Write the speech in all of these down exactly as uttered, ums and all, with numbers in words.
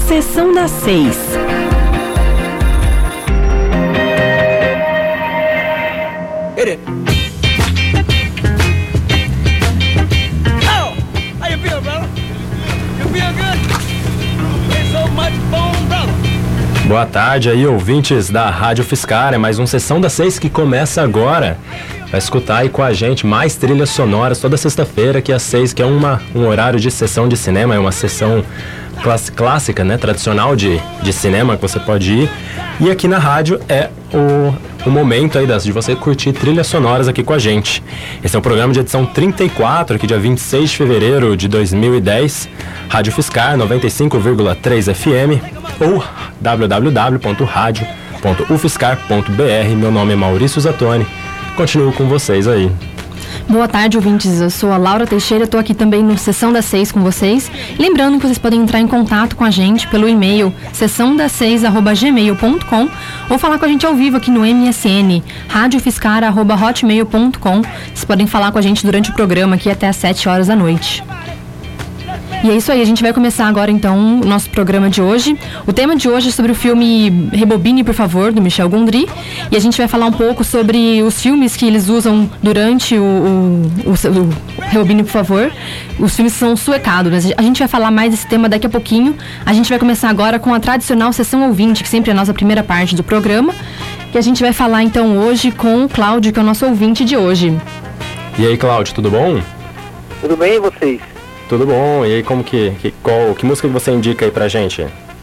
Sessão das Seis. Hit it. Oh, how you feel, brother? You feel good? Ain't so much fun, brother. Boa tarde aí, ouvintes da Rádio Fiscar. É mais um Sessão das Seis que começa agora. Vai escutar aí com a gente mais trilhas sonoras toda sexta-feira, que é às seis, que é uma, um horário de sessão de cinema, é uma sessão class, clássica, né, tradicional de, de cinema que você pode ir. E aqui na rádio é o, o momento aí das, de você curtir trilhas sonoras aqui com a gente. Esse é o programa de edição trinta e quatro, aqui dia vinte e seis de fevereiro de dois mil e dez, Rádio Fiscar noventa e cinco vírgula três F M ou w w w ponto radio ponto u fiscar ponto b r. Meu nome é Maurício Zatoni. Continuo com vocês aí. Boa tarde, ouvintes. Eu sou a Laura Teixeira, estou aqui também no Sessão das Seis com vocês. Lembrando que vocês podem entrar em contato com a gente pelo e-mail sessão das seis arroba gmail ponto com ou falar com a gente ao vivo aqui no M S N, radiofiscar arroba hotmail ponto com. Vocês podem falar com a gente durante o programa aqui até às sete horas da noite. E é isso aí, a gente vai começar agora então o nosso programa de hoje. O tema de hoje é sobre o filme Rebobine, por favor, do Michel Gondry. E a gente vai falar um pouco sobre os filmes que eles usam durante o, o, o, o Rebobine, por favor. Os filmes são suecados, mas a gente vai falar mais desse tema daqui a pouquinho. A gente vai começar agora com a tradicional sessão ouvinte, que sempre é a nossa primeira parte do programa. Que a gente vai falar então hoje com o Cláudio, que é o nosso ouvinte de hoje. E aí, Cláudio, tudo bom? Tudo bem, e vocês? Tudo bom, e aí como que, que, qual, que música que você indica aí pra gente?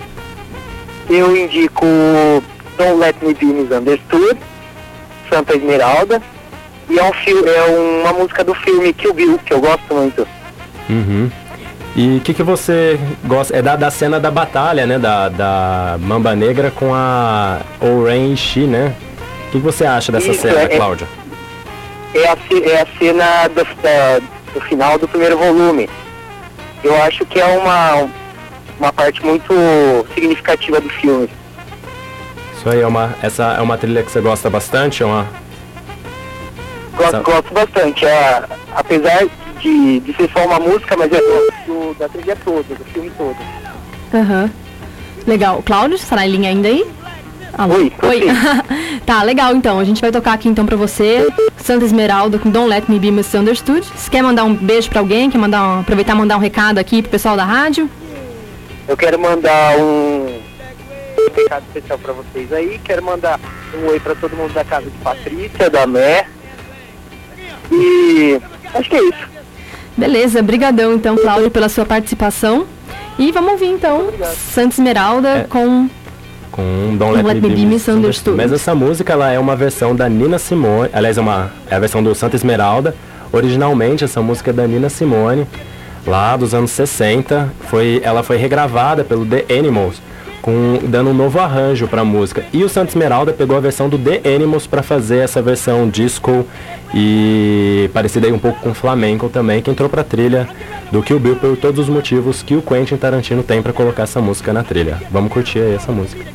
Eu indico Don't Let Me Be Misunderstood, Santa Esmeralda, e é, um fil- é uma música do filme Kill Bill, que eu gosto muito. Uhum. E o que, que você gosta? É da, da cena da batalha, né, da, da Mamba Negra com a Oren Shi, né? O que, que você acha dessa Isso, cena, é, Cláudia? É a, é a cena do, da, do final do primeiro volume. Eu acho que é uma, uma parte muito significativa do filme. Isso aí, é uma, essa é uma trilha que você gosta bastante? É uma... Gosto, essa... gosto bastante. É, apesar de, de ser só uma música, mas eu gosto do, da trilha toda, do filme todo. Aham. Uhum. Legal. Cláudio, você tá na linha ainda aí? Alô? Oi, Oi. Tá, legal então. A gente vai tocar aqui então pra você Santa Esmeralda com Don't Let Me Be Misunderstood. Você quer mandar um beijo pra alguém? Quer mandar um, aproveitar e mandar um recado aqui pro pessoal da rádio? Eu quero mandar um recado especial pra vocês aí. Quero mandar um oi pra todo mundo da casa de Patrícia, da Mé. E acho que é isso. Beleza, brigadão então, Cláudio, pela sua participação. E vamos ouvir então Santa Esmeralda é. com... com Don't Let, Let Me, Me Be Misunderstood. Mas essa música, ela é uma versão da Nina Simone, aliás, é, uma, é a versão do Santa Esmeralda. Originalmente, essa música é da Nina Simone, lá dos anos sessenta. Foi, ela foi regravada pelo The Animals, com, dando um novo arranjo para a música. E o Santa Esmeralda pegou a versão do The Animals para fazer essa versão disco e parecida aí um pouco com flamenco também, que entrou para a trilha do Kill Bill por todos os motivos que o Quentin Tarantino tem para colocar essa música na trilha. Vamos curtir aí essa música.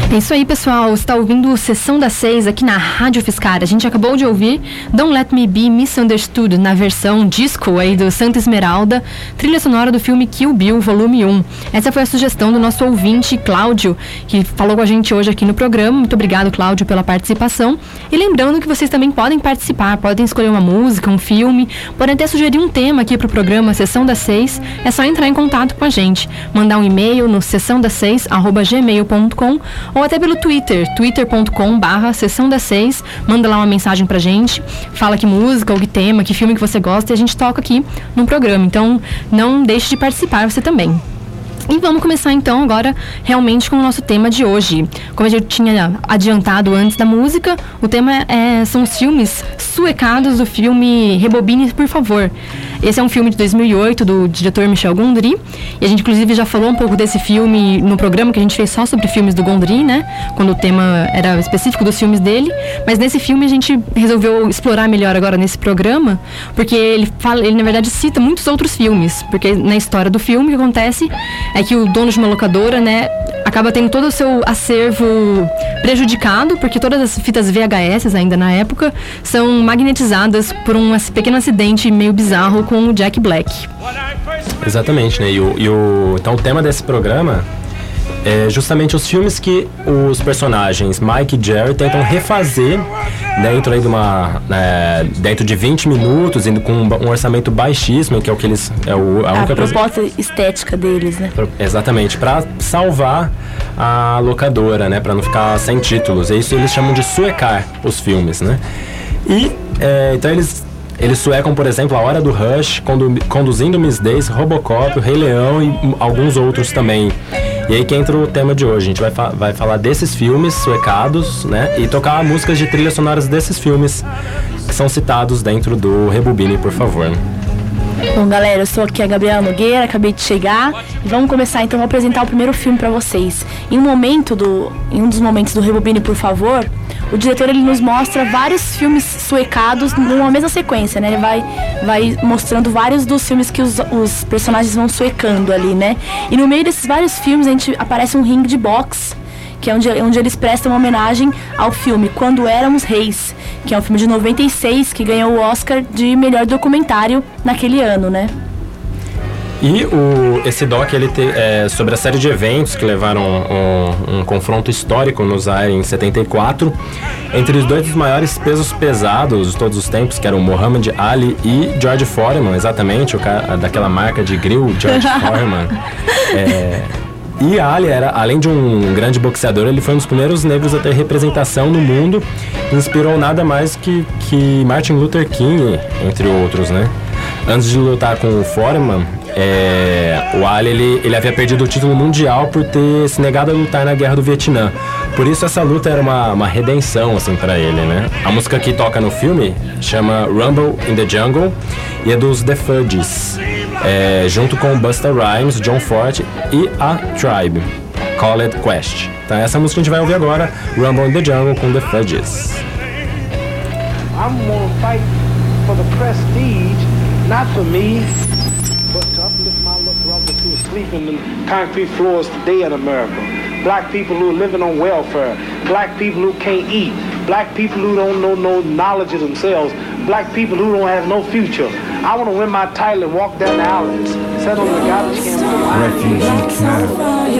É isso aí, pessoal. Você está ouvindo Sessão das Seis aqui na Rádio Fiscar. A gente acabou de ouvir Don't Let Me Be Misunderstood na versão disco aí do Santa Esmeralda, trilha sonora do filme Kill Bill, volume um. Essa foi a sugestão do nosso ouvinte, Cláudio, que falou com a gente hoje aqui no programa. Muito obrigado, Cláudio, pela participação. E lembrando que vocês também podem participar, podem escolher uma música, um filme, podem até sugerir um tema aqui para o programa Sessão das Seis. É só entrar em contato com a gente, mandar um e-mail no sessão das seis arroba gmail ponto com ou até pelo Twitter, twitter ponto com barra sessão das seis. Manda lá uma mensagem pra gente, fala que música, ou que tema, que filme que você gosta e a gente toca aqui no programa. Então não deixe de participar você também. E vamos começar então agora realmente com o nosso tema de hoje. Como a gente tinha adiantado antes da música, o tema é, são os filmes suecados do filme Rebobine, por favor. Esse é um filme de dois mil e oito do diretor Michel Gondry, e a gente inclusive já falou um pouco desse filme no programa que a gente fez só sobre filmes do Gondry, né? Quando o tema era específico dos filmes dele, mas nesse filme a gente resolveu explorar melhor agora nesse programa, porque ele fala, ele na verdade cita muitos outros filmes, porque na história do filme o que acontece é que o dono de uma locadora, né, acaba tendo todo o seu acervo prejudicado, porque todas as fitas V H S ainda na época são magnetizadas por um pequeno acidente meio bizarro com o Jack Black. Exatamente, né? E o, e o, então o tema desse programa é justamente os filmes que os personagens Mike e Jerry tentam refazer dentro aí de uma é, dentro de vinte minutos, indo com um orçamento baixíssimo, que é o que eles é o, a, a única proposta pres... estética deles, né? Exatamente, para salvar a locadora, né? Para não ficar sem títulos. É isso eles chamam de suecar os filmes, né? E é, então eles Eles suecam, por exemplo, A Hora do Rush, condu- Conduzindo Miss Daisy, Robocop, O Rei Leão e alguns outros também. E aí que entra o tema de hoje. A gente vai, fa- vai falar desses filmes suecados, né? E tocar músicas de trilhas sonoras desses filmes que são citados dentro do Rebobine, por favor. Bom, galera, eu sou aqui a Gabriela Nogueira, acabei de chegar e vamos começar então a apresentar o primeiro filme para vocês. Em um momento do, em um dos momentos do Rebobine, por favor, o diretor ele nos mostra vários filmes suecados numa mesma sequência, né? Ele vai, vai mostrando vários dos filmes que os, os personagens vão suecando ali, né? E no meio desses vários filmes a gente aparece um ringue de boxe, que é onde, onde eles prestam uma homenagem ao filme Quando Éramos Reis, que é um filme de noventa e seis que ganhou o Oscar de melhor documentário naquele ano, né? E o, esse doc ele te, é sobre a série de eventos que levaram um, um confronto histórico no Zaire em setenta e quatro entre os dois dos maiores pesos pesados de todos os tempos, que eram Muhammad Ali e George Foreman, exatamente, o cara daquela marca de grill, George Foreman. É, e Ali era, além de um grande boxeador, ele foi um dos primeiros negros a ter representação no mundo e inspirou nada mais que, que Martin Luther King, entre outros, né? Antes de lutar com o Foreman, é, o Ali ele, ele havia perdido o título mundial por ter se negado a lutar na Guerra do Vietnã. Por isso essa luta era uma, uma redenção assim, para ele, né? A música que toca no filme chama Rumble in the Jungle e é dos The Fugees, é, junto com Busta Rhymes, John Forte e a Tribe, Called Quest. Então essa música a gente vai ouvir agora, Rumble in the Jungle com The Fugees. I'm gonna fight for the prestige, not for me, but to uplift my little brothers who are sleeping in concrete floors today in America. Black people who are living on welfare. Black people who can't eat. Black people who don't know no knowledge of themselves. Black people who don't have no future. I want to win my title and walk down the alleys, sit on the garbage can. Refugee camp.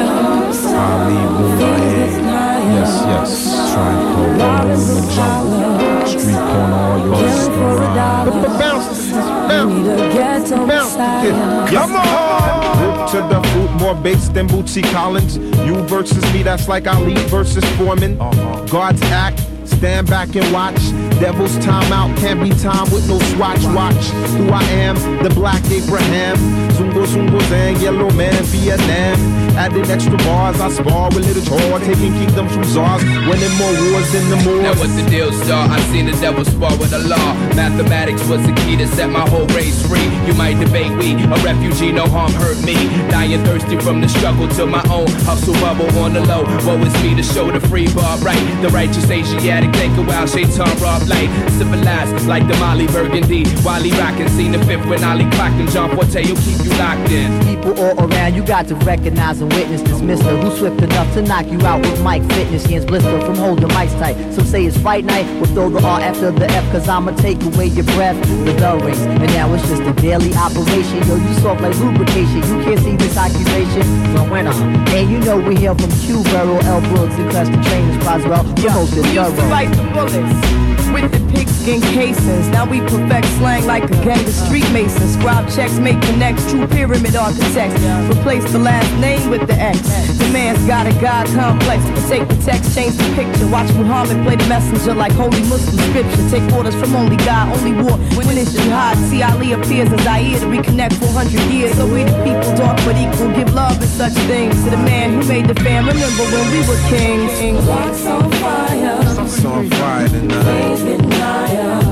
Ali Boulaye. Yes, yes. Try and call Rumble in the Jungle. Street corner, all your sister. Bounce, bounce, bounce. Come on. Root to the fruit, more bass than Bootsy Collins. You versus me, that's like Ali versus Foreman. God's act, stand back and watch. Devil's timeout, can't be time with no swatch. Watch who I am, the Black Abraham. Zungo Zungo Zang, Yellow Man, Vietnam. Adding extra bars, I spar with little chore. Taking kingdoms from czars, winning more wars than the Moors. Now what's the deal, star? I seen the devil spar with the law. Mathematics was the key to set my whole race free. You might debate we, a refugee, no harm hurt me. Dying thirsty from the struggle to my own hustle bubble on the low. Woe is me to show the free bar right. The righteous Asiatic, take a while, Shaitan rob light. Civilized like the Molly Burgundy. Wiley rockin', seen the fifth when Ollie clocked and John Forte, you'll keep you locked in. People all around, you got to recognize and witness this mister who's swift enough to knock you out with mic fitness. Hands blister from holding mics tight. Some say it's fight night, we'll throw the R after the F, cause I'ma take away your breath. The bell rings, and now it's just a daily operation. Yo, you soft like lubrication, you can't see this accusation. But when I'm, and you know we hail from Q, Burrow, L. Brooks, and Custom Trainers, Boswell, promote this we used to fight the bullets with the pigskin casings. Now we perfect slang like a gang of street masons. Scribe checks, make connects, true pyramid architects. Replace the last name with the X. The man's got a God complex. Take the text, change the picture. Watch Muhammad play the messenger like holy Muslim scripture. Take orders from only God, only war when it's jihad. See Ali appears as Zaire to reconnect four hundred years. So we the people, dark but equal, give love and such things to the man who made the fam. Remember when we were kings. Rocks on fire. It's on fire tonight. Getting higher,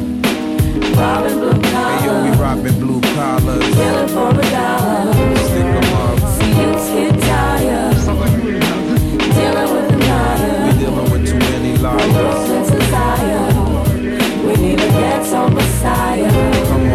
robbing blue collars. Hey yo, we robbing blue collars. Killing for a dollar. Stick 'em up. See youths get tired, dealing with the liars. We dealing with too many liars. Since desire, we need a ghetto messiah. Come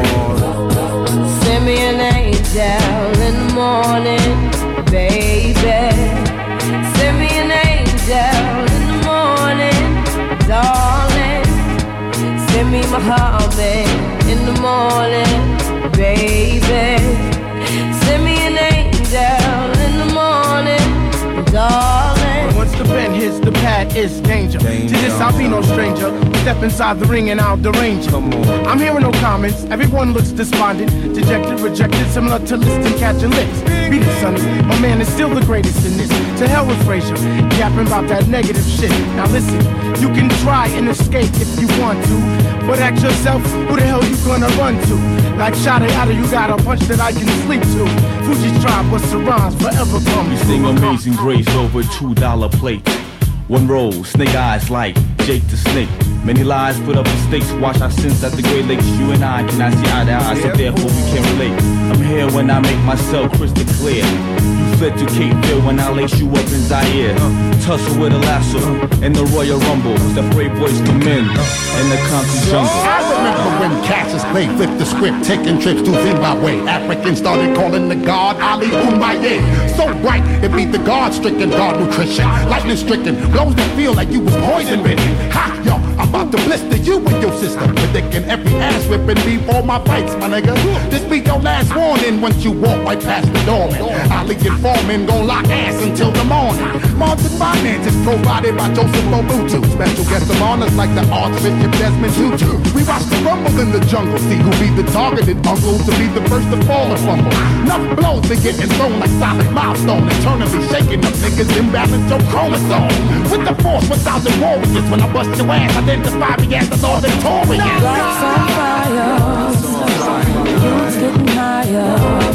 on. Send me an angel in the morning, baby. Send me an angel in the morning, darling. Send me Muhammad in the morning, baby. Send me an angel in the morning, darling. Once the pen hits the pad, it's danger. Danger. To this, I'll be no stranger. Step inside the ring and I'll derange it. Come on. I'm hearing no comments. Everyone looks despondent, dejected, rejected, similar to listing catching licks. Beat it, sonny. My man is still the greatest in this. To hell with Frazier, yapping about that negative shit. Now listen, you can try and escape if you want to, but ask yourself, who the hell you gonna run to? Like Shada Yada, you got a punch that I can sleep to. Fuji's tribe, what's the rhymes forever come. We sing Amazing Grace over two dollar plates. One roll, snake eyes like Jake the Snake. Many lies put up mistakes. Watch our sins at the Great Lakes. You and I cannot see eye to eye, so therefore we can't relate. I'm here when I make myself crystal clear. You fled to Cape Fear when I lace you up in Zaire. Tussle with a lasso in the Royal Rumble. The brave boys come in in the country jungle. I remember when Cassius Clay flipped the script, taking trips to Zimbabwe. Africans started calling the god Ali Umaye. So bright, it beat the God-stricken God nutrition. Lightning-stricken, blows that feel like you was poison bitten. Ha, yo, I'm about to blister you and your sister. Predicting every ass whipping before my fights, my nigga. This be your last warning once you walk right past the doorman. Ali and Foreman gon' lock ass until the morning. Martin finances provided by Joseph Mobutu. Special guest of honors like the Archbishop Desmond Tutu. We watch the rumble in the jungle, see who be the targeted uncle to be the first to fall and fumble. Enough blows been getting thrown like solid milestone, eternally shaking up niggas imbalance your chromosome. With the force, one thousand warriors. When I bust your ass, identify me as the Lord Victorious. Lights on fire, youths getting higher,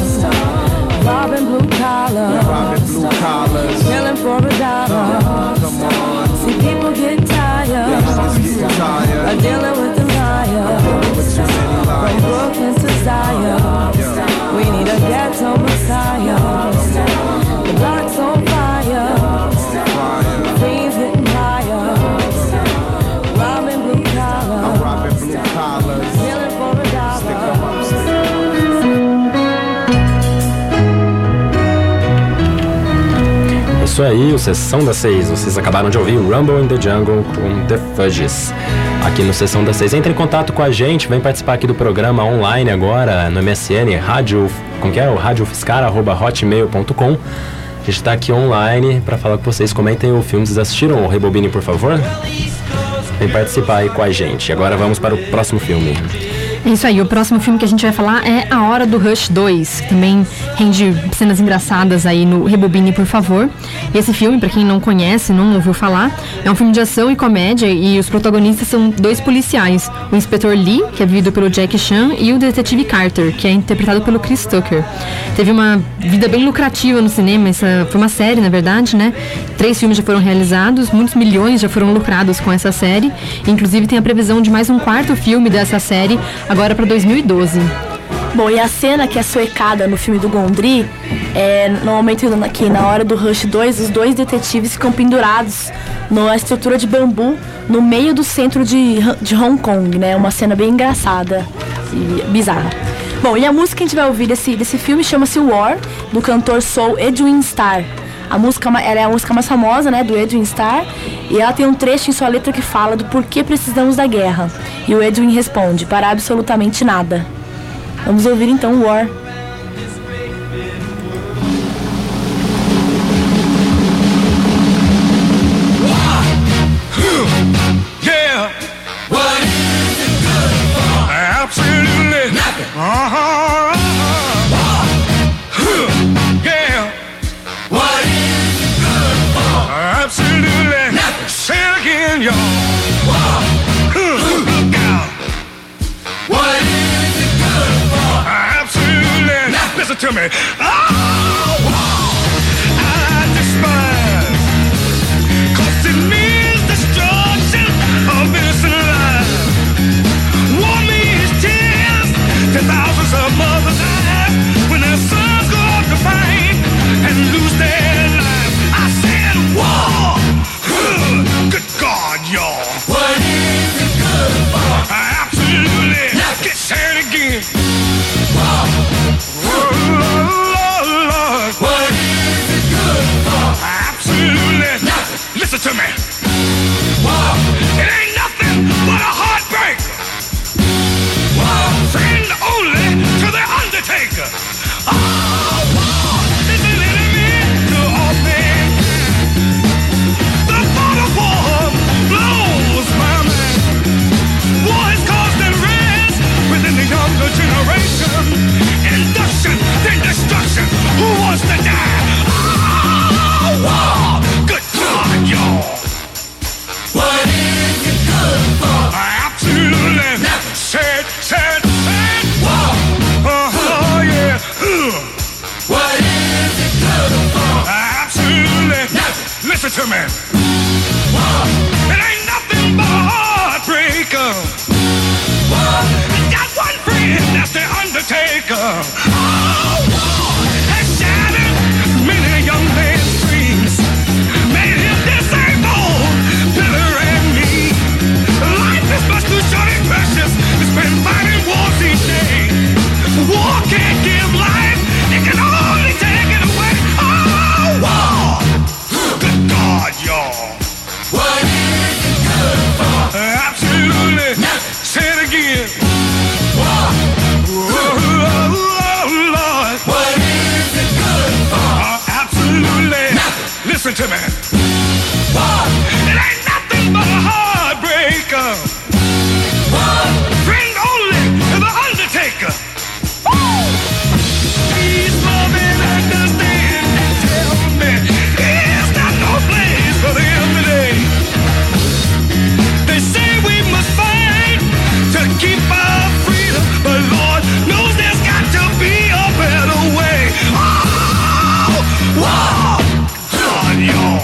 robbing blue collars, Robbing blue collars. killing for a dollar. Come on. See people get tired, Get tired. are dealing with the liars. With too many From liars. Brooklyn to Zion, we need a ghetto messiah. The block's on fire, Fire. fiends hitting higher, robbing blue collars, I'm robbing blue collars. killing for a Stick 'em dollar. up, stick 'em up. Isso aí, o Sessão das Seis. Vocês acabaram de ouvir Rumble in the Jungle com The Fudges. Aqui no Sessão das Seis. Entre em contato com a gente, vem participar aqui do programa online agora no M S N, rádio, como que é? O radiofiscar arroba hotmail ponto com. A gente tá aqui online para falar com vocês. Comentem o filme. Vocês assistiram o Rebobine, por favor? Vem participar aí com a gente. Agora vamos para o próximo filme. É isso aí, o próximo filme que a gente vai falar é A Hora do Rush dois, que também rende cenas engraçadas aí no Rebobine, por favor. Esse filme, pra quem não conhece, não ouviu falar, é um filme de ação e comédia e os protagonistas são dois policiais, o Inspetor Lee, que é vivido pelo Jack Chan, e o Detetive Carter, que é interpretado pelo Chris Tucker. Teve uma vida bem lucrativa no cinema, essa foi uma série, na verdade, né? Três filmes já foram realizados, muitos milhões já foram lucrados com essa série, inclusive tem a previsão de mais um quarto filme dessa série, agora para dois mil e doze. Bom, e a cena que é suecada no filme do Gondry É, no momento que na hora do Rush dois, os dois detetives ficam pendurados numa estrutura de bambu no meio do centro de, de Hong Kong, né? Uma cena bem engraçada e bizarra. Bom, e a música que a gente vai ouvir desse, desse filme chama-se War, do cantor soul Edwin Starr. A música, ela é a música mais famosa, né, do Edwin Starr, e ela tem um trecho em sua letra que fala do porquê precisamos da guerra. E o Edwin responde, para absolutamente nada. Vamos ouvir então War. Yeah. What is it good for? Absolutely nothing. Uh-huh. Uh-huh. Yeah. What is it good for? Absolutely nothing. Say it again, y'all. Look out. What is it good for? Absolutely nothing. Listen to me. Oh, I despise. Cause it means destruction of innocent lives. War means tears to thousands of mothers die when their sons go off to fight and lose their lives. I said war. Good God, y'all. What is it good for? Absolutely. Get said again. War. Lord, Lord. What is it good for? Absolutely. Nothing. Listen to me. War. It ain't nothing but a heartbreaker. War. Friend only to the undertaker. Oh, war is an enemy to all mankind. The thought of war blows my mind. War has caused unrest within the younger generation. Induction, then destruction. Who wants to die? Oh, war. Good God, y'all. What is it good for? Absolutely nothing. Said, said, said. War. Uh-huh, yeah. Ugh. What is it good for? Absolutely nothing. Listen to me. War. It ain't nothing but a heartbreaker. War. It's got one friend, that's the undertaker. Oh, war has shattered many a young man's dreams. Made him disabled, bitter and mean. Life is much too short and precious to spend fighting wars each day. War can't give life, it can only take it away. Oh, war! Good God, y'all. What is it good for? Absolutely nothing. Say it again. War. Oh, Lord. What is it good for? Uh, absolutely nothing. Listen to me. War. It ain't nothing but a heartbreaker. War. Friend only to the undertaker. Woo! Please love and understand and tell me it's not no place for them today. They say we must fight to keep our freedom, but Lord knows there's got to be a better way. Oh, wow, God, y'all.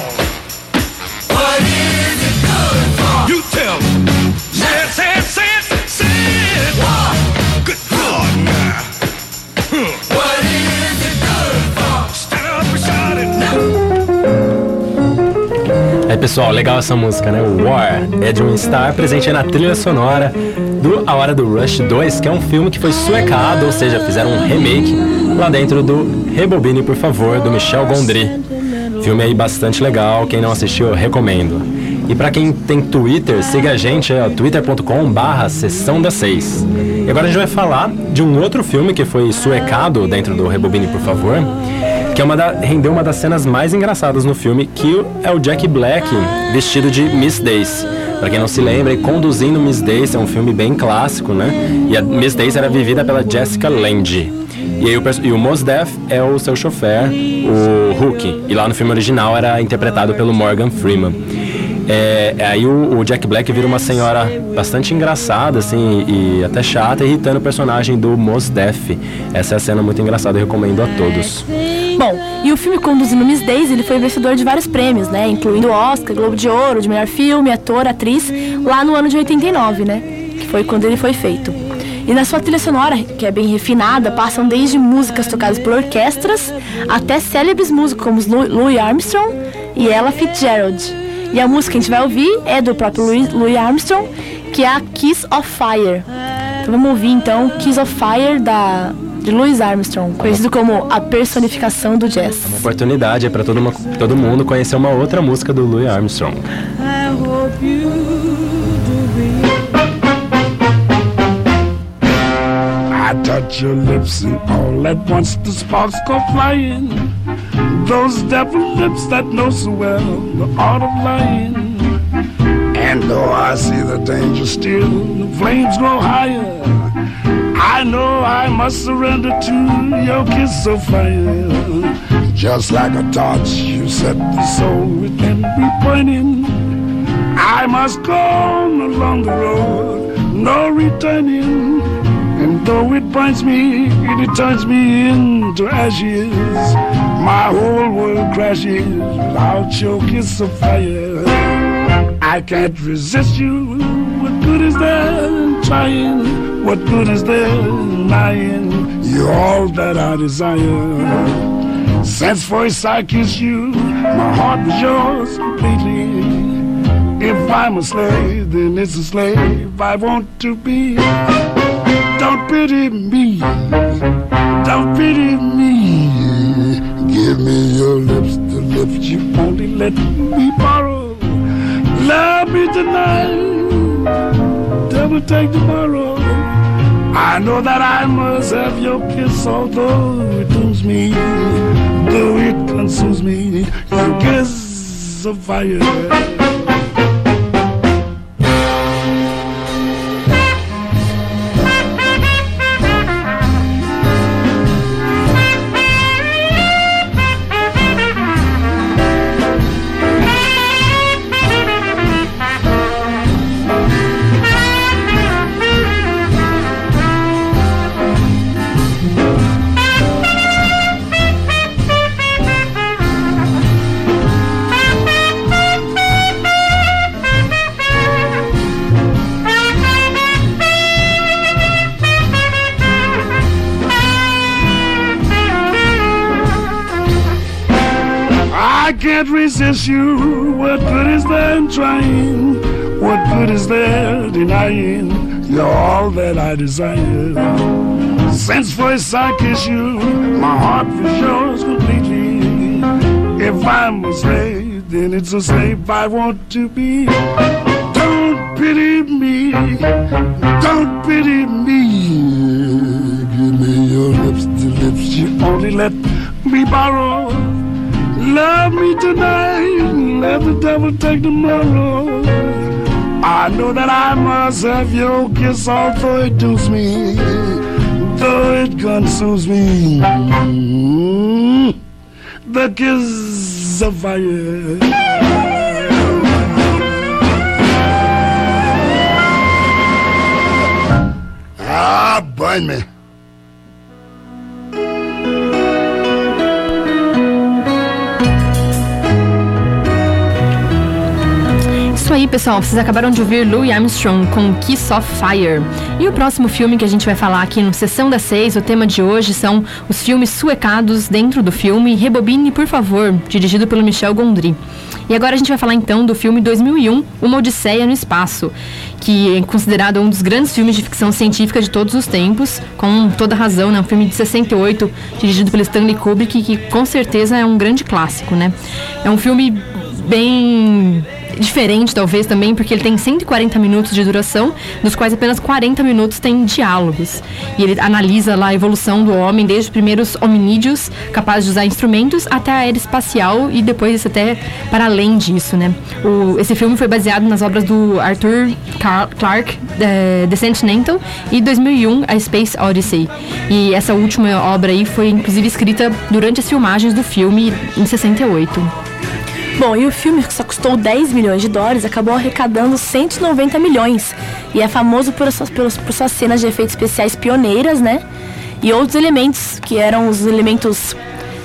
What is it good for? You tell me. Say it, say it, say it, say it. Wow. Good God, now. Huh. What is it good for? Stand up and shout it now. Aí pessoal, legal essa música, né? War, Edwin Starr, presente aí na trilha sonora do A Hora do Rush dois, que é um filme que foi suecado, ou seja, fizeram um remake lá dentro do Rebobine, por favor, do Michel Gondry. Filme aí bastante legal, quem não assistiu eu recomendo. E pra quem tem Twitter, siga a gente, é twitter ponto com barra sessão das seis. E agora a gente vai falar de um outro filme que foi suecado dentro do Rebobine, por favor, que é uma da, rendeu uma das cenas mais engraçadas no filme, que é o Jack Black vestido de Miss Daisy. Pra quem não se lembra, Conduzindo Miss Daisy é um filme bem clássico, né? E a Miss Daisy era vivida pela Jessica Lange. E, aí o, e o Mos Def é o seu chofer, o Hook. E lá no filme original era interpretado pelo Morgan Freeman. É, aí o, o Jack Black vira uma senhora bastante engraçada, assim, e até chata, irritando o personagem do Mos Def. Essa é a cena muito engraçada, eu recomendo a todos. Bom, e o filme Conduzindo Miss Daisy, ele foi vencedor de vários prêmios, né? Incluindo Oscar, Globo de Ouro, de melhor filme, ator, atriz, lá no ano de oitenta e nove, né? Que foi quando ele foi feito. E na sua trilha sonora, que é bem refinada, passam desde músicas tocadas por orquestras até célebres músicos como Louis Armstrong e Ella Fitzgerald. E a música que a gente vai ouvir é do próprio Louis, Louis Armstrong, que é a Kiss of Fire. Então vamos ouvir então Kiss of Fire da, de Louis Armstrong, conhecido como a personificação do jazz. Uma oportunidade para todo, todo mundo conhecer uma outra música do Louis Armstrong. I hope you I touch your lips and all at once the sparks go flying. Those devil lips that know so well the art of lying. And though I see the danger still, the flames grow higher, I know I must surrender to your kiss of fire. Just like a torch you set the soul within me burning, I must go on along the road, no returning. And though it burns me, it turns me into ashes, my whole world crashes without your kiss of fire. I can't resist you, what good is there in trying? What good is there in lying? You're all that I desire. Since first I kissed you, my heart was yours completely. If I'm a slave, then it's a slave I want to be. Don't pity me, don't pity me. Give me your lips, the lips you only let me borrow. Love me tonight, double take tomorrow. I know that I must have your kiss, although it dooms me, though it consumes me. Your kiss of fire. I can't resist you, what good is there in trying? What good is there denying? You're all that I desire. Since first I kissed you, my heart was yours completely. If I'm a slave, then it's a slave I want to be. Don't pity me, don't pity me. Give me your lips, the lips you only let me borrow. Love me tonight, let the devil take tomorrow. I know that I must have your kiss, although it dooms me, though it consumes me. Mm-hmm. The kiss of fire. Ah, burn me. Isso aí, pessoal, vocês acabaram de ouvir Louis Armstrong com Kiss of Fire. E o próximo filme que a gente vai falar aqui no Sessão das Seis, o tema de hoje são os filmes suecados dentro do filme Rebobine, por favor, dirigido pelo Michel Gondry. E agora a gente vai falar então do filme dois mil e um, Uma Odisseia no Espaço, que é considerado um dos grandes filmes de ficção científica de todos os tempos, com toda razão, né? Um filme de sessenta e oito, dirigido pelo Stanley Kubrick, que com certeza é um grande clássico, né? É um filme bem diferente, talvez, também, porque ele tem cento e quarenta minutos de duração, dos quais apenas quarenta minutos tem diálogos. E ele analisa lá a evolução do homem, desde os primeiros hominídeos, capazes de usar instrumentos, até a aeroespacial e depois até para além disso, né? O, esse filme foi baseado nas obras do Arthur Clarke, The, The Sentinel, e dois mil e um, A Space Odyssey. E essa última obra aí foi, inclusive, escrita durante as filmagens do filme em sessenta e oito. Bom, e o filme, que só custou dez milhões de dólares, acabou arrecadando cento e noventa milhões. E é famoso por suas, por, por suas cenas de efeitos especiais pioneiras, né? E outros elementos, que eram os elementos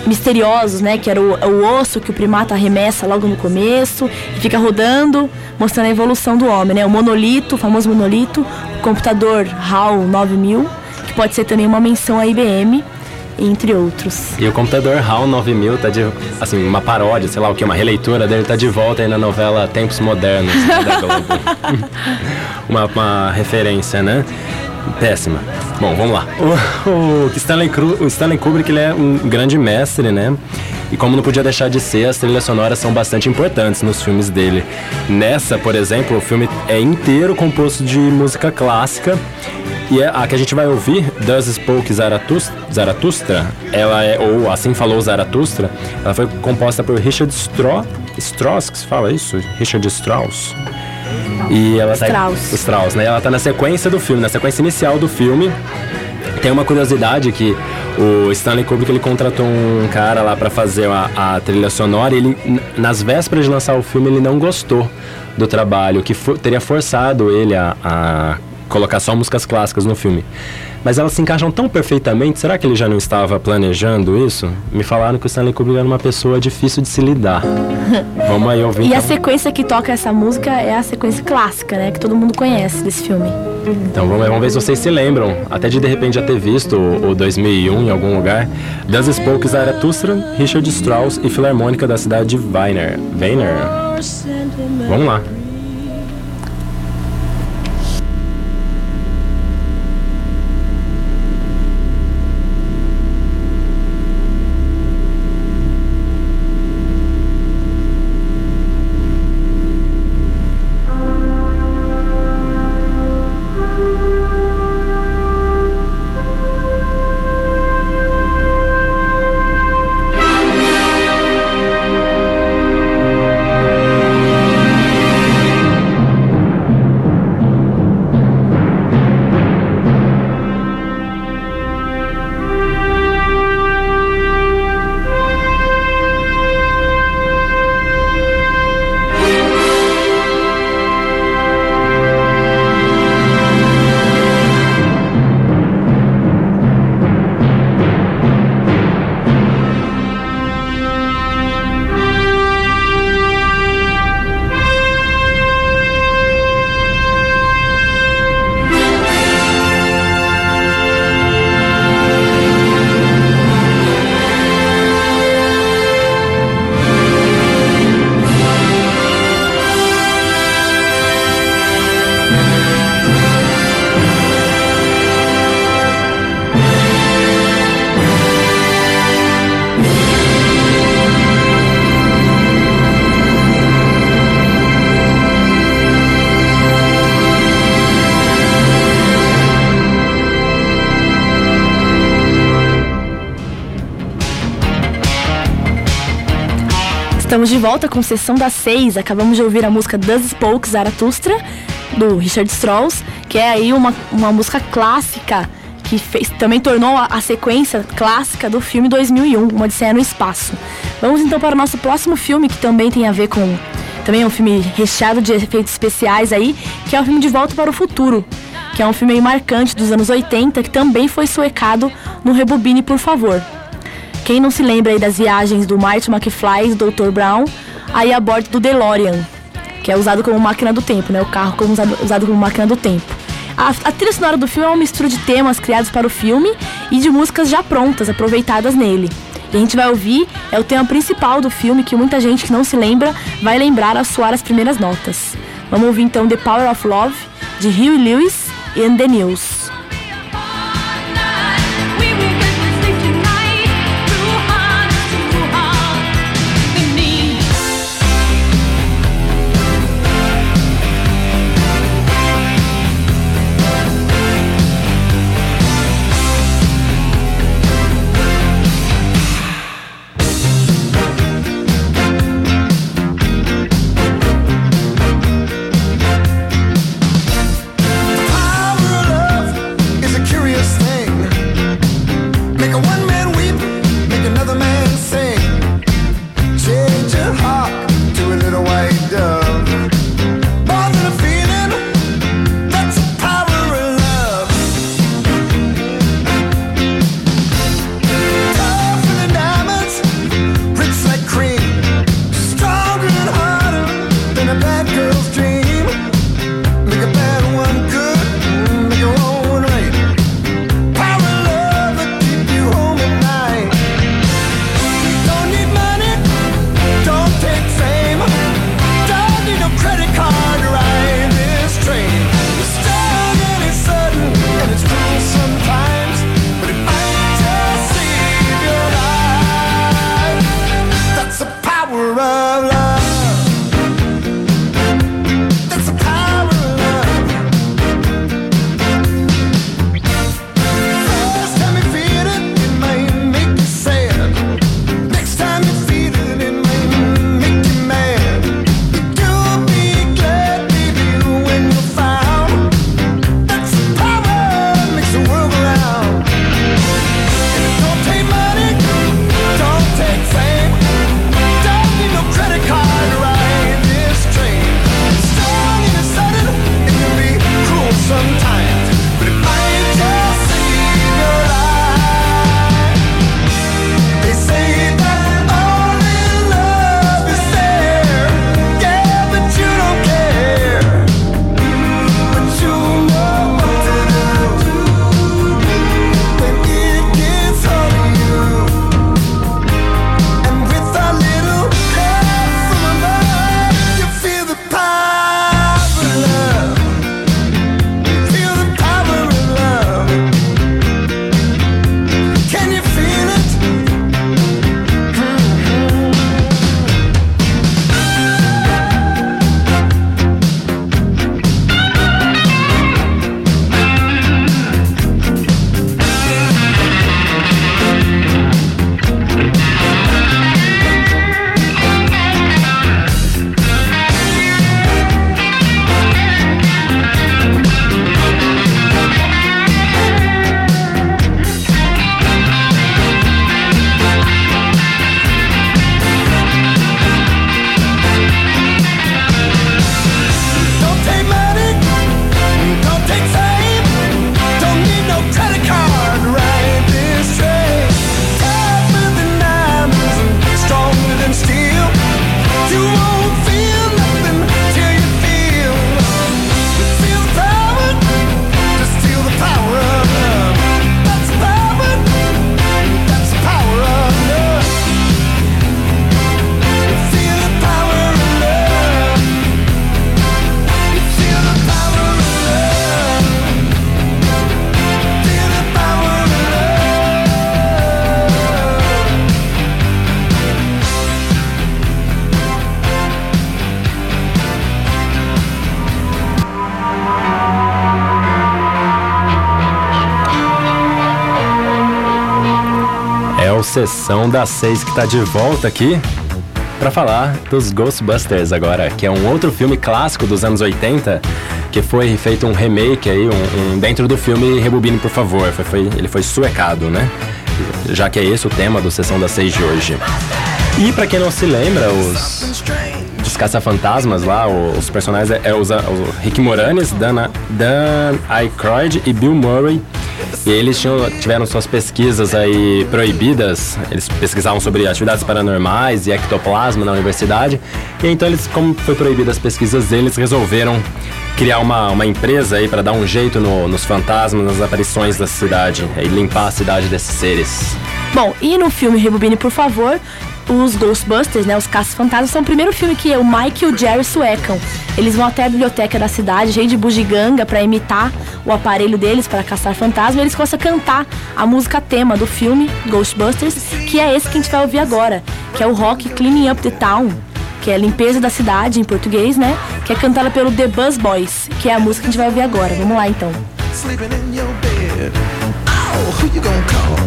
misteriosos, né? Que era o, o osso que o primata arremessa logo no começo e fica rodando, mostrando a evolução do homem, né? O monolito, o famoso monolito, o computador HAL nove mil, que pode ser também uma menção à I B M, entre outros. E o computador HAL nove mil tá de, assim, uma paródia, sei lá o que, uma releitura dele, tá de volta aí na novela Tempos Modernos, né, da Globo. uma, uma referência, né? Péssima. Bom, vamos lá. O, o, Stanley, Cru, o Stanley Kubrick, ele é um grande mestre, né? E como não podia deixar de ser, as trilhas sonoras são bastante importantes nos filmes dele. Nessa, por exemplo, o filme é inteiro composto de música clássica. E a que a gente vai ouvir, Thus Spoke Zarathustra, ela é, ou Assim Falou Zarathustra, ela foi composta por Richard Strauss, Strauss, que se fala isso? Richard Strauss. E ela Strauss. Tá, Strauss, né? Ela tá na sequência do filme, na sequência inicial do filme. Tem uma curiosidade que o Stanley Kubrick, ele contratou um cara lá pra fazer a, a trilha sonora e ele, nas vésperas de lançar o filme, ele não gostou do trabalho, que for, teria forçado ele a, a colocar só músicas clássicas no filme. Mas elas se encaixam tão perfeitamente, será que ele já não estava planejando isso? Me falaram que o Stanley Kubrick era uma pessoa difícil de se lidar. Vamos aí ouvir. E então. A sequência que toca essa música é a sequência clássica, né? Que todo mundo conhece desse filme. Então vamos, vamos ver se vocês se lembram, até de de repente já ter visto o, o dois mil e um em algum lugar. Thus Spoke Zarathustra, Richard Strauss e Filarmônica da cidade de Weimar. Weimar. Vamos lá. Estamos de volta com Sessão das Seis. Acabamos de ouvir a música Thus Spoke Zarathustra, do Richard Strauss, que é aí uma, uma música clássica que fez, também tornou a, a sequência clássica do filme dois mil e um, Uma Odisseia no Espaço. Vamos então para o nosso próximo filme, que também tem a ver com... Também é um filme recheado de efeitos especiais aí, que é o filme De Volta para o Futuro, que é um filme marcante dos anos oitenta, que também foi suecado no Rebobine, por favor. Quem não se lembra aí das viagens do Marty McFly e do doutor Brown, aí a bordo do DeLorean, que é usado como máquina do tempo, né? O carro como usado, usado como máquina do tempo. A, a trilha sonora do filme é uma mistura de temas criados para o filme e de músicas já prontas, aproveitadas nele. E a gente vai ouvir, é o tema principal do filme, que muita gente que não se lembra vai lembrar ao soar as primeiras notas. Vamos ouvir então The Power of Love, de Huey Lewis e The News. Power of Sessão das Seis, que tá de volta aqui para falar dos Ghostbusters agora, que é um outro filme clássico dos anos oitenta, que foi feito um remake aí, um, um dentro do filme Rebobine, por favor. Foi, foi, ele foi suecado, né? Já que é esse o tema do Sessão das Seis de hoje. E pra quem não se lembra, os, os caça-fantasmas lá, os personagens é, é os, o Rick Moranis, Dan, Dan Aykroyd e Bill Murray. E eles tinham, tiveram suas pesquisas aí proibidas. Eles pesquisavam sobre atividades paranormais e ectoplasma na universidade. E então eles, como foi proibidas as pesquisas deles, resolveram criar uma, uma empresa aí para dar um jeito no, nos fantasmas, nas aparições da cidade e limpar a cidade desses seres. Bom, e no filme Rebobine, por favor, os Ghostbusters, né, os caça-fantasmas, são o primeiro filme que o Mike e o Jerry suecam. Eles vão até a biblioteca da cidade, cheio de bugiganga, para imitar o aparelho deles para caçar fantasmas. E eles começam a cantar a música tema do filme Ghostbusters, que é esse que a gente vai ouvir agora, que é o rock Cleaning Up the Town, que é limpeza da cidade em português, né? Que é cantada pelo The Buzz Boys, que é a música que a gente vai ouvir agora. Vamos lá então. Sleeping in your bed. Oh, who you gonna call?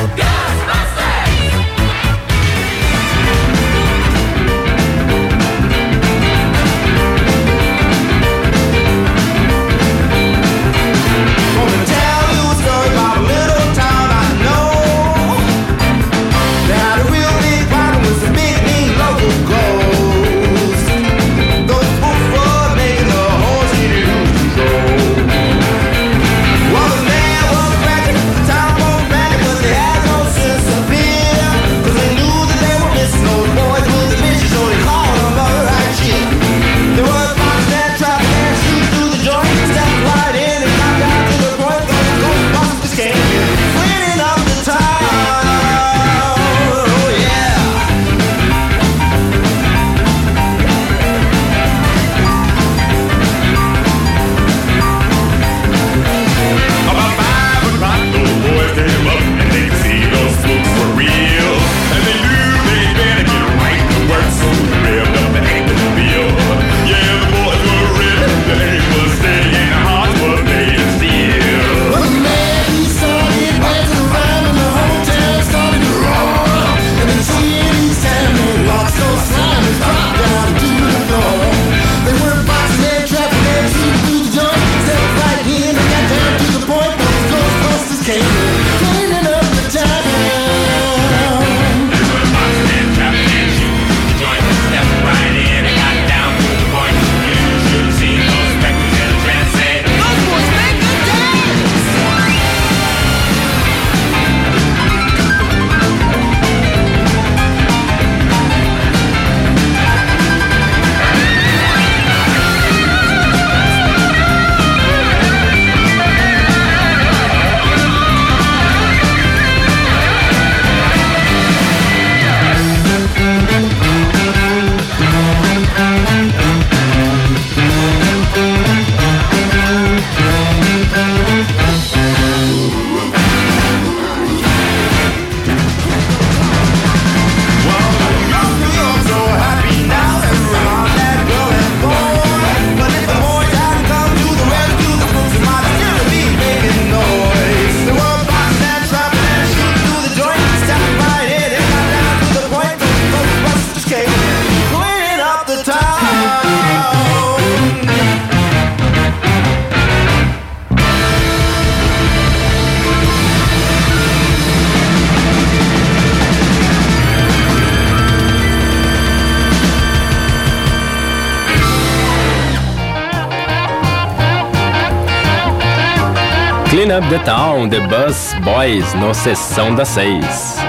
Clean Up the Town, The Buzz Boys, no Sessão das Seis.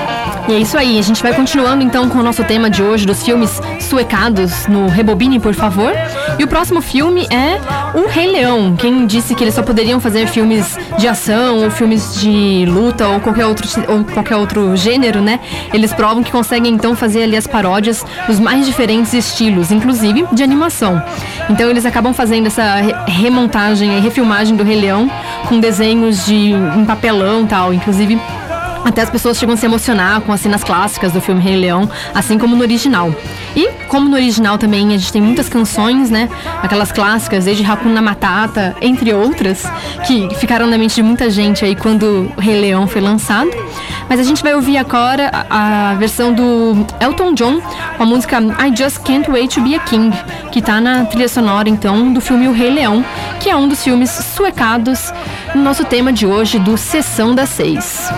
E é isso aí, a gente vai continuando então com o nosso tema de hoje dos filmes suecados no Rebobine, por favor. E o próximo filme é O Rei Leão. Quem disse que eles só poderiam fazer filmes de ação ou filmes de luta ou qualquer outro, ou qualquer outro gênero, né? Eles provam que conseguem então fazer ali as paródias dos mais diferentes estilos, inclusive de animação. Então eles acabam fazendo essa remontagem e refilmagem do Rei Leão com desenhos de em papelão e tal, inclusive Até as pessoas chegam a se emocionar com as cenas clássicas do filme Rei Leão, assim como no original. E como no original também a gente tem muitas canções, né? Aquelas clássicas, desde Hakuna Matata, entre outras, que ficaram na mente de muita gente aí quando o Rei Leão foi lançado. Mas a gente vai ouvir agora a, a versão do Elton John com a música I Just Can't Wait to Be a King, que tá na trilha sonora então do filme O Rei Leão, que é um dos filmes suecados no nosso tema de hoje do Sessão das Seis.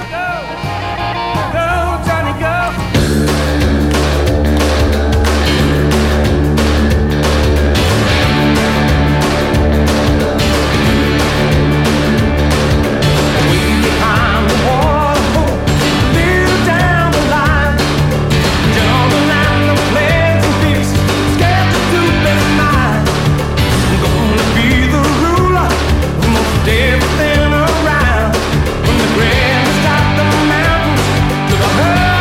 Everything around from the grand top the mountains to the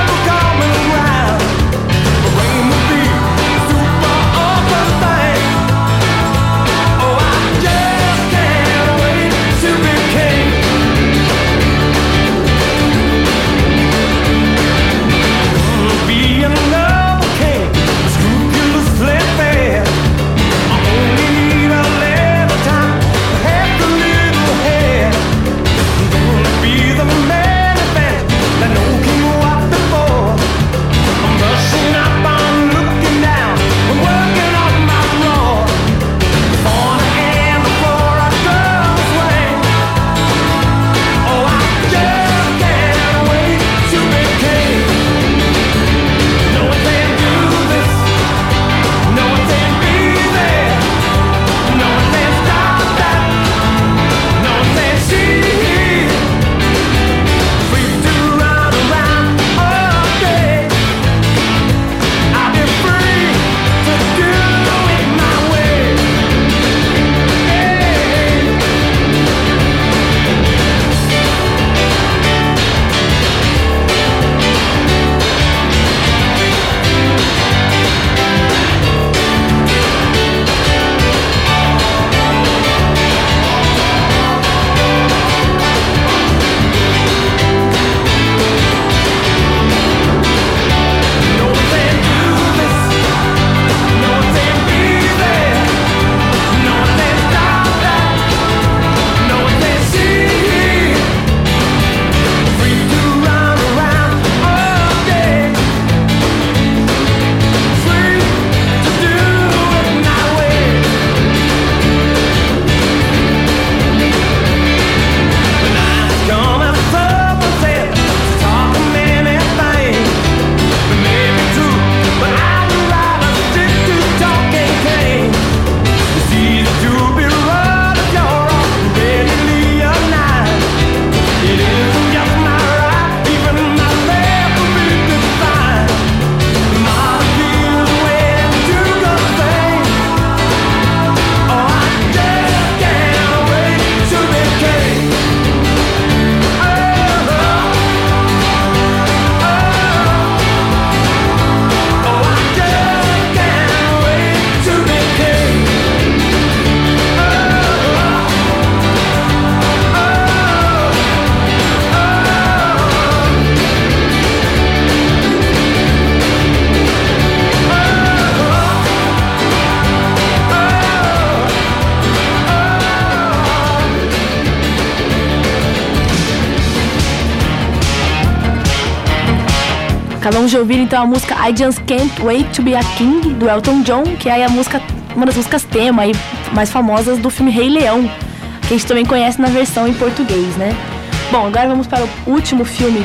Acabamos de ouvir então a música I Just Can't Wait to Be a King, do Elton John, que é a música, uma das músicas tema aí mais famosas do filme Rei Leão, que a gente também conhece na versão em português, né? Bom, agora vamos para o último filme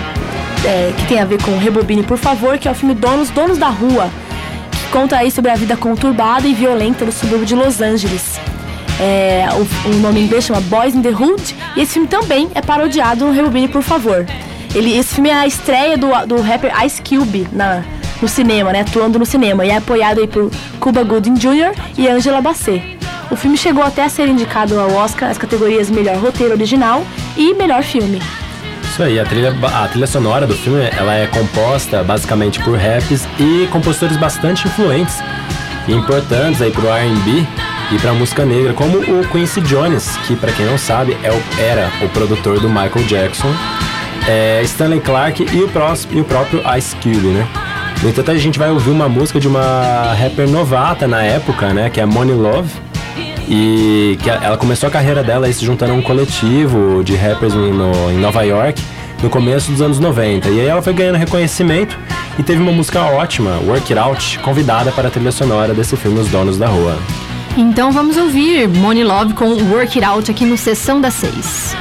é, que tem a ver com Rebobine, por favor, que é o filme Donos, Donos da Rua, que conta aí sobre a vida conturbada e violenta do subúrbio de Los Angeles. É, o, o nome em inglês chama Boys in the Hood, e esse filme também é parodiado no Rebobine, por favor. Ele, esse filme é a estreia do, do rapper Ice Cube na, no cinema, né, atuando no cinema, e é apoiado aí por Cuba Gooding Júnior e Angela Bassett. O filme chegou até a ser indicado ao Oscar nas categorias Melhor Roteiro Original e Melhor Filme. Isso aí, a trilha, a trilha sonora do filme, ela é composta basicamente por raps e compositores bastante influentes e importantes aí pro R and B e pra música negra, como o Quincy Jones, que pra quem não sabe é o, era o produtor do Michael Jackson é, Stanley Clarke e o, prós, e o próprio Ice Cube, né? No entanto, a gente vai ouvir uma música de uma rapper novata na época, né? Que é Money Love. E que ela começou a carreira dela aí se juntando a um coletivo de rappers no, no, em Nova York no começo dos anos noventa. E aí ela foi ganhando reconhecimento e teve uma música ótima, Work It Out, convidada para a trilha sonora desse filme Os Donos da Rua. Então vamos ouvir Money Love com Work It Out aqui no Sessão das Seis.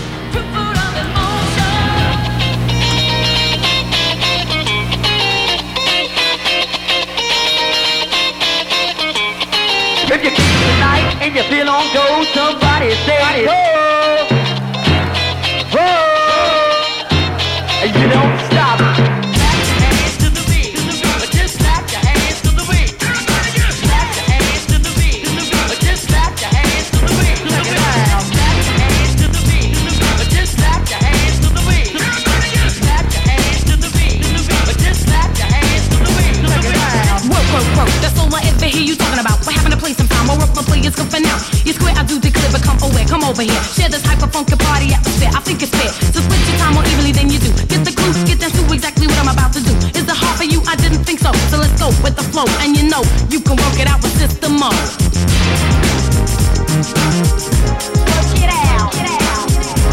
If you keep the night and you feel on go, somebody say whoa, whoa, and you don't stop. Clap your hands to the beat, but just clap your hands to the beat. Clap your hands to the beat, but just clap your hands to the beat. Clap your hands to the beat, but just clap your hands to the beat. Clap your hands to the beat, but just clap your hands to the beat. Work, work, work. That's all I ever hear you talking about. What happened to play some time? I'll work my players good for now. You square, I do declare, but come away, come over here. Share this hyper funky party atmosphere. I think it's fair to split your time more evenly than you do. Get the clue, get down to exactly what I'm about to do. Is it hard for you? I didn't think so. So let's go with the flow, and you know you can work it out with System Mo. Work it out. Get out.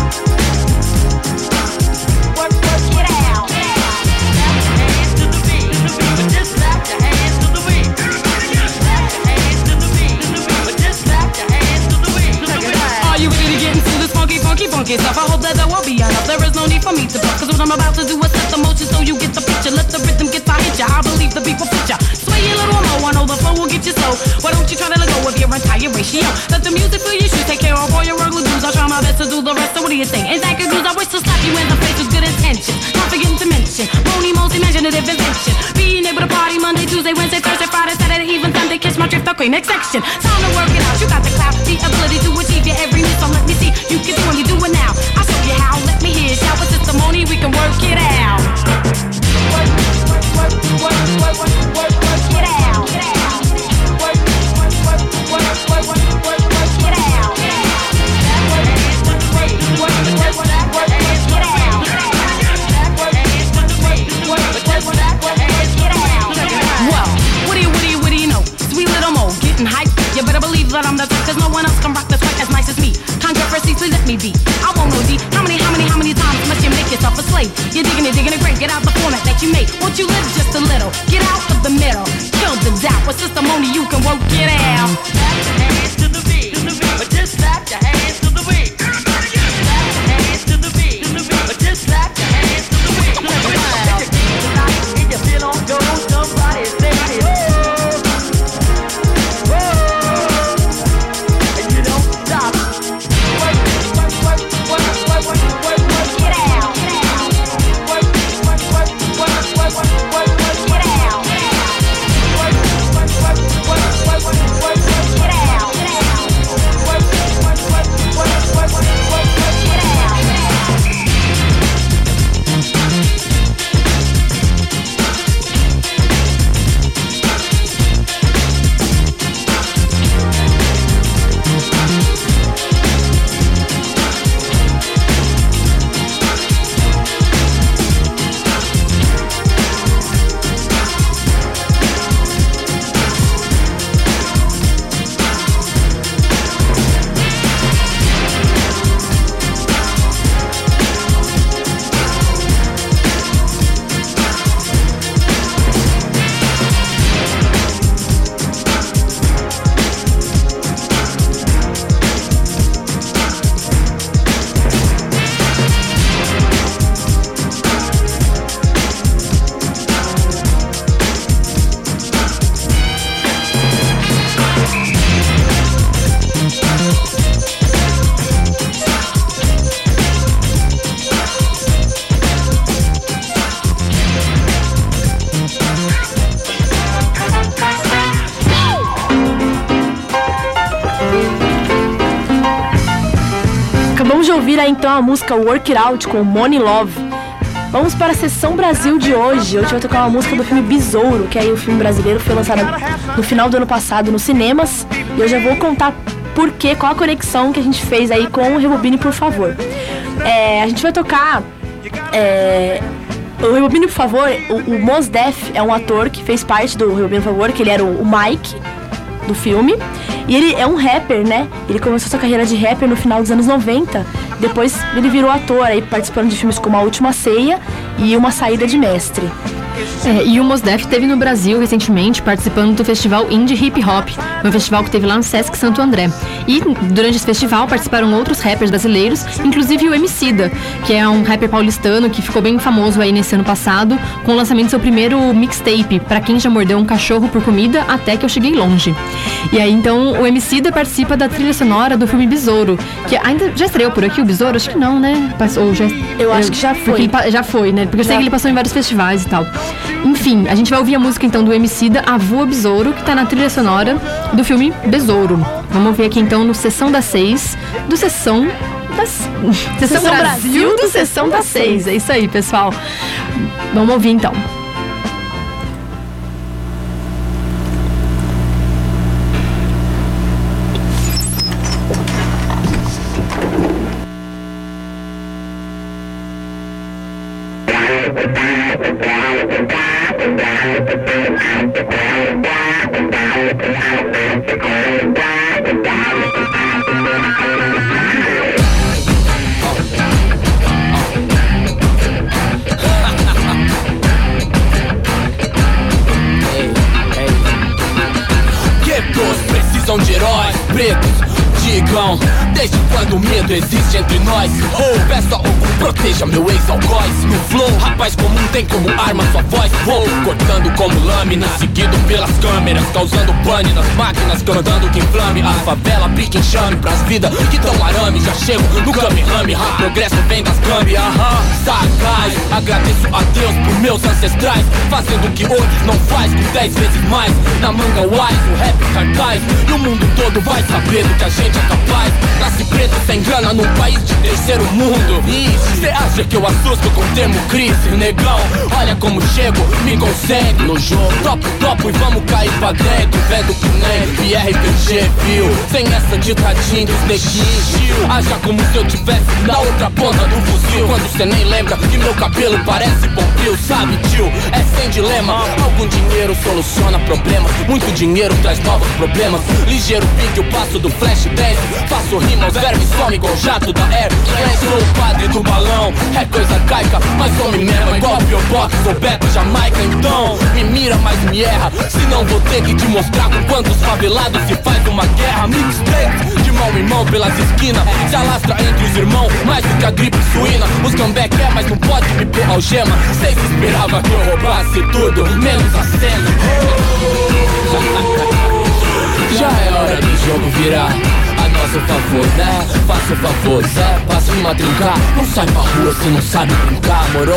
Work, work it out. Clap your hands to the beat, but just clap your hands to the beat. Clap your hands to the beat, but just clap your hands to the beat. Are you ready to get into this funky, funky, funky stuff? I hope that there won't be enough. There is no need for me to bluff, 'cause what I'm about to do is set the motion so you get the picture. Let the rhythm get to hit ya. I believe the beat will fit ya. Sway a little low, I know the flow will get you slow. Why don't you try to let go of your entire ratio? Let the music fill your shoes, take care of all your ugly blues. I'll try my best to do the rest, so what do you think? Ain't that good news? I wish to slap you in the face with good intention. Not forgetting to mention Moni Mo's imaginative invention. Being able to party Monday, Tuesday, Wednesday, Thursday, Friday, Saturday, even Sunday. Catch my drift, okay, next section. Time to work it out, you got the clout, the ability to achieve your every need. So let me see, you can do it, you do it now. I'll show you how, let me hear it. Shout with testimony, we can work it out. Work, work, work, work, work, work, work, work it out. Work, work, work, work, work, work, work, work it out. Backward hands to the beat, work, work, backward hands to the beat. Backward hands to the beat, work, work, backward hands to the beat. Well, what do you, what do you, what do you know? Sweet little Mo, getting hyped. You better believe that I'm the type, 'cause no one else can rock this quite as nice as me. Controversy, please let me be. I won't know D. How many, how many, how many times must you make yourself a slave? You're digging it, digging it great. Get out the format that you made. Won't you live just a little? Get out of the middle. Kill the doubt. With System Only, you can work it out. Clap your hands to the beat, but just clap your hands to the beat. Clap your hands to the beat, but just clap your hands to the beat. If you keep the night and you feel on go, somebody say whoa, whoa, and you don't stop. Work, work, work, work, work, work, work, work it out. Work, work, work, work, work, work, work, work it out. Work, work, work, work, work, work, work, work it out. Work, work, work, work, work, work, work, work it out. Acabamos de ouvir aí então a música Work It Out com Money Love. Vamos para a Sessão Brasil de hoje. Hoje vai tocar uma música do filme Besouro, que aí o filme brasileiro foi lançado no final do ano passado nos cinemas. E eu já vou contar por quê, qual a conexão que a gente fez aí com o Rebobine, por favor. É, a gente vai tocar é, o Rebobine, por favor, o, o Mos Def é um ator que fez parte do Rebobine, por favor, que ele era o, o Mike do filme. E ele é um rapper, né? Ele começou sua carreira de rapper no final dos anos noventa. Depois ele virou ator, aí participando de filmes como A Última Ceia e Uma Saída de Mestre. É, e o Mos Def esteve no Brasil recentemente participando do festival Indie Hip Hop, um festival que teve lá no Sesc Santo André. E durante esse festival participaram outros rappers brasileiros, inclusive o Emicida, que é um rapper paulistano que ficou bem famoso aí nesse ano passado, com o lançamento do seu primeiro mixtape, Pra Quem Já Mordeu um Cachorro por Comida, Até Que Eu Cheguei Longe. E aí então o Emicida participa da trilha sonora do filme Besouro, que ainda já estreou por aqui o Besouro? Acho que não, né? Passou, já, eu acho que já foi. Porque ele, já foi, né? Porque eu sei que ele passou em vários festivais e tal. Enfim, a gente vai ouvir a música então do Emicida, A Voa Besouro, que tá na trilha sonora do filme Besouro. Vamos ouvir aqui então no Sessão das Seis, do Sessão das... Sessão, Sessão Brasil, Brasil do Sessão das Seis. É isso aí, pessoal. Vamos ouvir então. Guetos precisam de heróis pretos. Digam, desde quando o medo existe entre nós? Oh, peço a Ogum, proteja meu ex-algoz. No flow, rapaz comum tem como arma sua voz. Vou cortando como lâmina, seguido pelas câmeras, causando pane nas máquinas, cantando que inflame a favela, pique enxame pras vidas que dão arame. Já chego no Kamehame, ha, progresso vem das Gambi, aham, sagaz. Agradeço a Deus por meus ancestrais, fazendo o que outros não faz, com dez vezes mais. Na manga wise, o rap cartaz, e o mundo todo vai saber do que a gente é capaz. Classe preta sem grana num país de terceiro mundo. Cê acha que eu assusto com o termo crise? Negão, olha como chego, me consegue no jogo. Topo, topo e vamos cair pra dentro. Vendo que nem P R P G, viu? Sem essa de tadinho dos neguinhos. Haja como se eu tivesse na outra ponta do fuzil. Quando cê nem lembra que meu cabelo parece bombril. Sabe, tio, é sem dilema. Algum dinheiro soluciona problemas, muito dinheiro traz novos problemas. Ligeiro pique, o passo do flash dance. Faço rima, os vermes some igual jato da Air. Sou o padre do balão, é coisa caica, mas some mesmo igual Biobox ou Beto Jamaica. Então, me mira, mas me erra, senão vou ter que te mostrar com quantos favelados se faz uma guerra. Mixtape, de mão em mão pelas esquinas, se alastra entre os irmãos, mais do que a gripe suína. Os comeback é, mas não pode me pôr algema. Cês esperava que eu roubasse tudo, menos a cena. Já é hora do jogo virar a nosso favor, né? Faça o favor, Zé, passa uma trincar. Não sai pra rua se não sabe brincar, moro?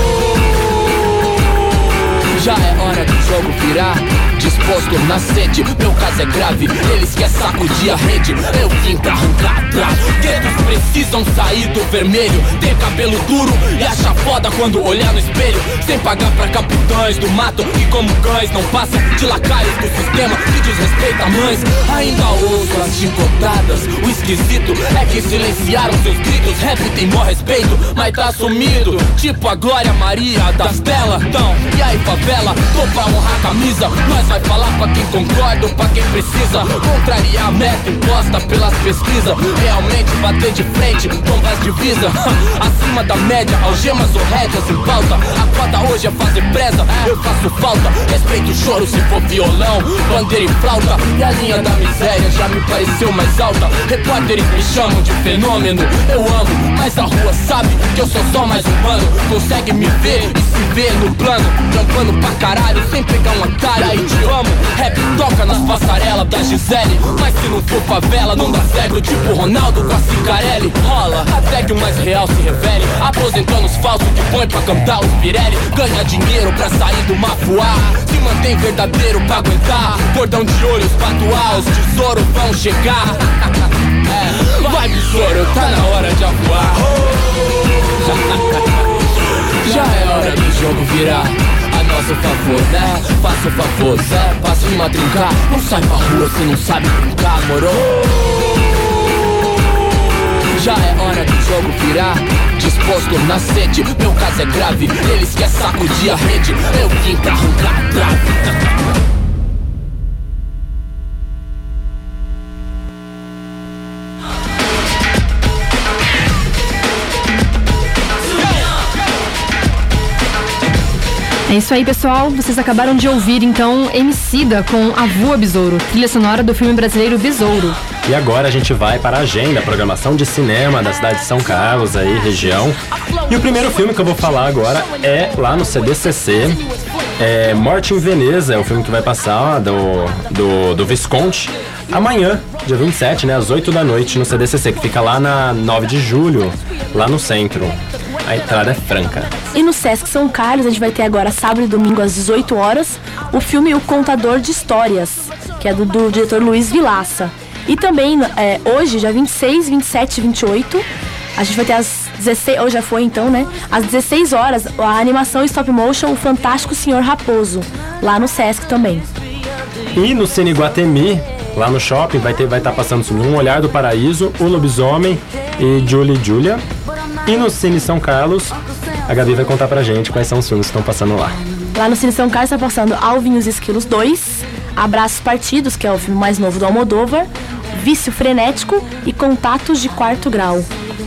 Já é hora do jogo virar, disposto na sede. Meu caso é grave, eles querem sacudir a rede, eu vim pra arrancar atrás. Guetos precisam sair do vermelho, ter cabelo duro e achar foda quando olhar no espelho. Sem pagar pra capitães do mato que como cães não passam de lacaios do sistema que desrespeita mães. Ainda ouço as chicotadas, o esquisito é que silenciaram seus gritos. Rap tem mó respeito, mas tá sumido, tipo a Glória Maria das telas. Então, e aí favela, tô pra honrar a camisa. Nós vai falar pra quem concorda ou pra quem precisa contrariar a meta imposta pelas pesquisas. Realmente bater de frente com as divisas acima da média, algemas ou rédeas em pauta. A quadra hoje é fazer presa, eu faço falta. Respeito o choro se for violão, bandeira e flauta. E a linha da miséria já me pareceu mais alta. Repórteres me chamam de fenômeno, eu amo, mas a rua sabe que eu sou só mais humano. Consegue me ver e se ver no plano, trampando pra caralho sem pegar uma cara. E te amo, rap toca nas passarelas da Gisele, mas se não for favela não dá certo, tipo Ronaldo com a Cicarelli. Rola até que o mais real se revele, aposentando os falsos que põe pra cantar os Pirelli. Ganha dinheiro pra sair do mafuá, se mantém verdadeiro pra aguentar. Cordão de ouro, espatuar, os tesouros vão chegar. É, vai besouro, tá na hora de avoar. Já é hora do jogo virar a nosso favor, né? Faça o favor, Zé, passa uma trincar. Não sai pra rua se não sabe brincar, moro? Já é hora do jogo virar. Disposto na sede, meu caso é grave. Eles querem sacudir a rede, eu vim pra arrancar a trave. É isso aí, pessoal. Vocês acabaram de ouvir, então, Emicida com A Voa Besouro, trilha sonora do filme brasileiro Besouro. E agora a gente vai para a agenda, a programação de cinema da cidade de São Carlos, aí, região. E o primeiro filme que eu vou falar agora é lá no C D C C. É Morte em Veneza, é o filme que vai passar do, do, do Visconti amanhã, dia vinte e sete, né, às oito da noite, no C D C C, que fica lá na nove de julho, lá no centro. A entrada é franca. E no Sesc São Carlos, a gente vai ter agora, sábado e domingo, às dezoito horas, o filme O Contador de Histórias, que é do, do diretor Luiz Vilaça. E também, é, hoje, dia vinte e seis, vinte e sete e vinte e oito, a gente vai ter às dezesseis, ou já foi então, né? Às dezesseis horas, a animação stop motion O Fantástico Senhor Raposo, lá no Sesc também. E no Cine Iguatemi, lá no shopping, vai estar vai tá passando sobre Um Olhar do Paraíso, O Lobisomem e Julie e Julia. E no Cine São Carlos, a Gabi vai contar pra gente quais são os filmes que estão passando lá. Lá no Cine São Carlos está passando Alvin e os Esquilos dois, Abraços Partidos, que é o filme mais novo do Almodóvar, Vício Frenético e Contatos de Quarto Grau.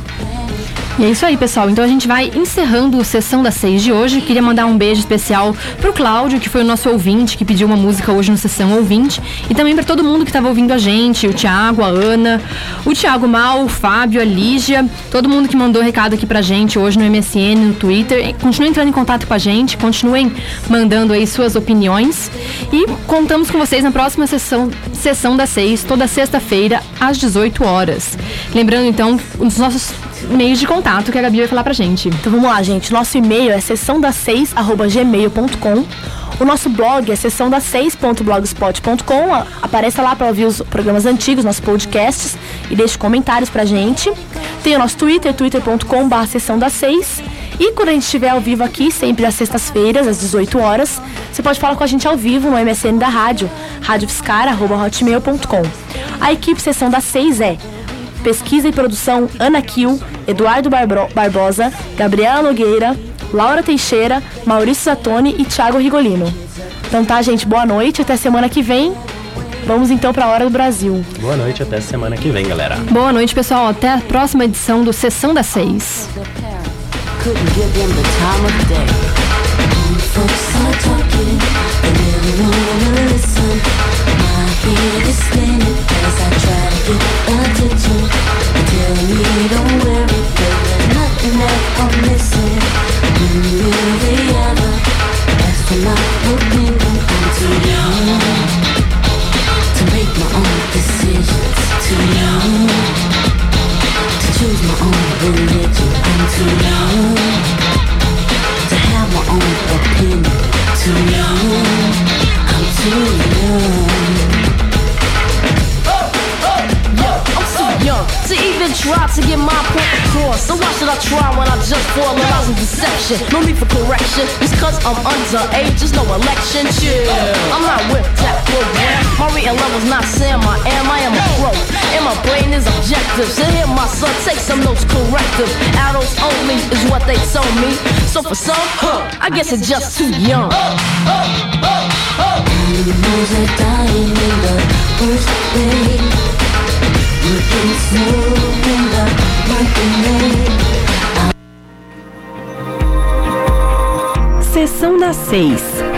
E é isso aí, pessoal. Então a gente vai encerrando a Sessão das Seis de hoje. Queria mandar um beijo especial pro Cláudio, que foi o nosso ouvinte, que pediu uma música hoje no Sessão Ouvinte. E também para todo mundo que estava ouvindo a gente, o Thiago, a Ana, o Thiago Mal, o Fábio, a Lígia, todo mundo que mandou recado aqui pra gente hoje no M S N, no Twitter. Continuem entrando em contato com a gente, continuem mandando aí suas opiniões. E contamos com vocês na próxima sessão, sessão das Seis, toda sexta-feira, às dezoito horas. Lembrando, então, os nossos meios de contato que a Gabi vai falar pra gente. Então vamos lá, gente. Nosso e-mail é sessão das seis arroba gmail ponto com. O nosso blog é sessão das seis ponto blogspot ponto com. Apareça lá para ouvir os programas antigos, nossos podcasts, e deixe comentários pra gente. Tem o nosso Twitter, twitter ponto com barra sessão das seis. E quando a gente estiver ao vivo aqui, sempre às sextas-feiras, às dezoito horas, você pode falar com a gente ao vivo no M S N da rádio, radiofiscar arroba hotmail ponto com. A equipe Sessão das seis é pesquisa e produção Ana Kiel, Eduardo Barbro- Barbosa, Gabriela Nogueira, Laura Teixeira, Maurício Zattoni e Thiago Rigolino. Então tá, gente, boa noite, até semana que vem. Vamos então pra Hora do Brasil. Boa noite, até semana que vem, galera. Boa noite, pessoal. Até a próxima edição do Sessão das Seis. Try to get my point across. So why should I try when I just fall in lies and deception? No need for correction. Just cause I'm underage, there's no election. Chill, I'm not with that program. My real level's not Sam, I am. I am a pro, and my brain is objective. So here, my son, take some notes corrective. Adults only is what they told me. So for some, huh, I guess it's just too young. Animals are dying in the first place. Looking smooth in the working day. Sessão das Seis.